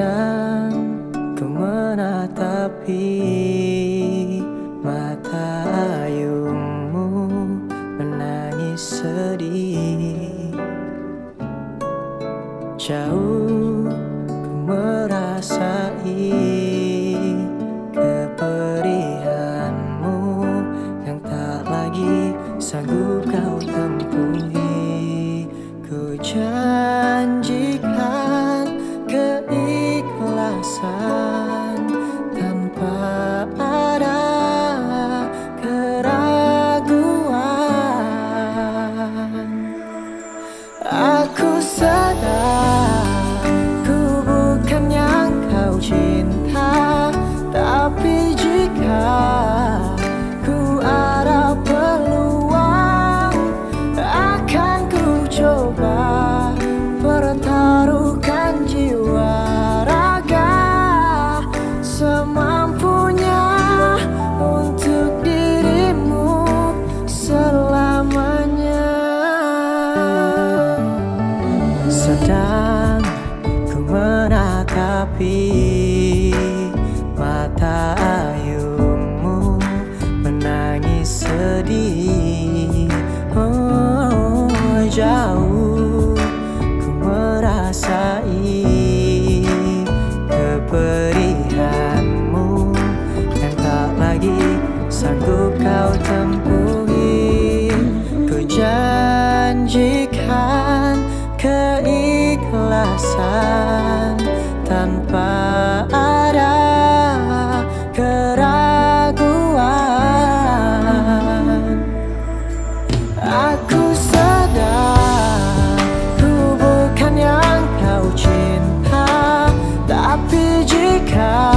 Sedang ku menatapi mata ayumu menangis sedih. Jauh ku merasai keperihanmu yang tak lagi sanggup kau tempuhi. Ku janjikan keikhlasan tanpa ada keraguan. Aku sadar ku bukan yang kau cinta, tapi jika ku ada peluang akan ku coba pertaruhkan jiwa raga semampunya untuk dirimu selamanya. Sedang ku menatapi mata ayumu menangis sedih. Oh, jauh ku merasai keperihanmu yang tak lagi sanggup kau tempuhi. Ku janjikan keikhlasan tanpa ada keraguan. Aku sadar ku bukan yang kau cinta, tapi jika